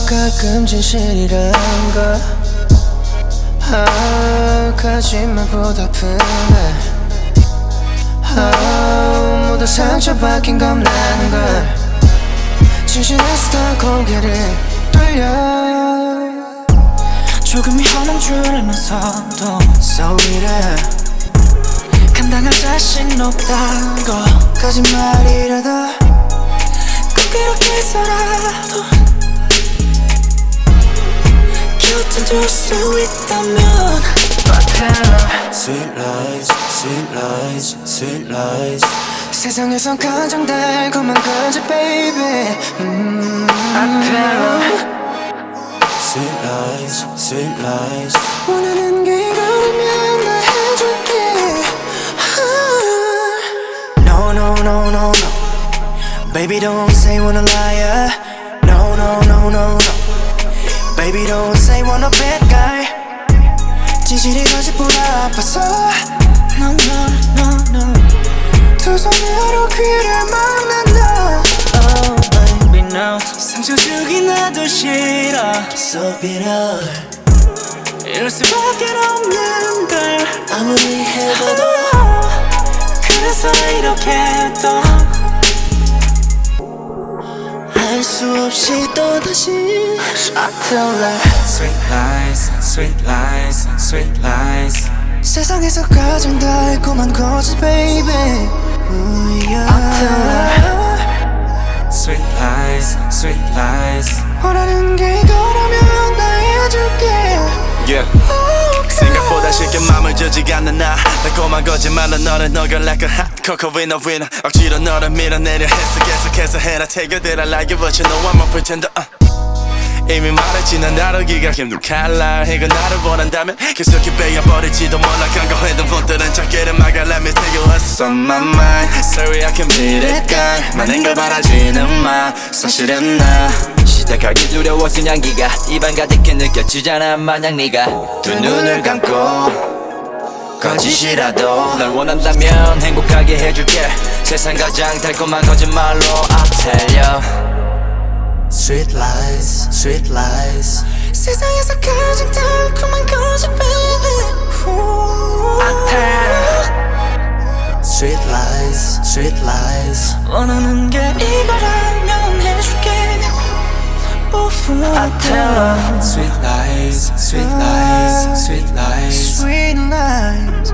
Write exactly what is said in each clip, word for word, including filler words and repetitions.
가끔 진실이란 걸 아, 거짓말보다 아픈데 아, 모두 상처받긴 겁나는 걸 진실에서 다 고개를 돌려 조금 위험한 줄 알면서도 So 이래 감당할 자신 없다고 거짓말이라도 꼭 이렇게 살아도 곁에 둘 수 있다면 Sweet lies, sweet lies, sweet lies 세상에선 가장 달콤한 거지 baby 음. Sweet lies, sweet lies 원하는 게 이거라면 다 해줄게 ah. No, no, no, no, no Baby don't say wanna liar No, no, no, no, no Baby don't say wanna bad guy 지질이 거짓보다 아파서 No, no, no, no 두 손으로 귀를 막는다 Oh baby no 상처 주긴 나도 싫어 So bitter 이럴 수밖에 없는 걸 아무리 해봐도 그래서 이렇게 또 할 수 없이 또다시 I feel like Sweet lies, sweet lies, sweet lies 세상에서 가장 달콤한 거짓 baby Ooh, yeah. I feel like Sweet lies, sweet lies 원하는 게 이거라면 다 해줄게 Yeah okay. 생각보다 쉽게 맘을 주지 않는 나 달콤한 거짓말로 너를 녹여 like a hot cocoa winner winner 억지로 너를 밀어내려 했어 계속해서 해라 Take it that I like it but you know I'm a pretender uh. 이미 말했지 난 다루기가 힘든 칼날 이거 나를 원한다면 계속해 베어버릴지도 몰라 간과했던 폰들은 작게를 막아 Let me take you what's on my mind Sorry I can beat it girl 많은 걸 바라지는 마 사실은 나 시작하기 두려웠은 향기가 입안 가득해 느껴지잖아 마냥 네가 두 눈을 감고 거짓이라도 널 원한다면 행복하게 해줄게 세상 가장 달콤한 거짓말로 I tell you Sweet lies, sweet lies 세상에서 가장 달콤한 거짓 baby Ooh. I tell Sweet lies, sweet lies 원하는 게 이거라면 해줄게 Ooh. I tell Sweet lies, sweet lies, sweet lies Sweet lies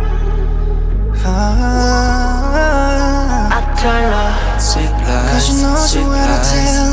ah. I tell Sweet Cause you know lies, so sweet what I lies tell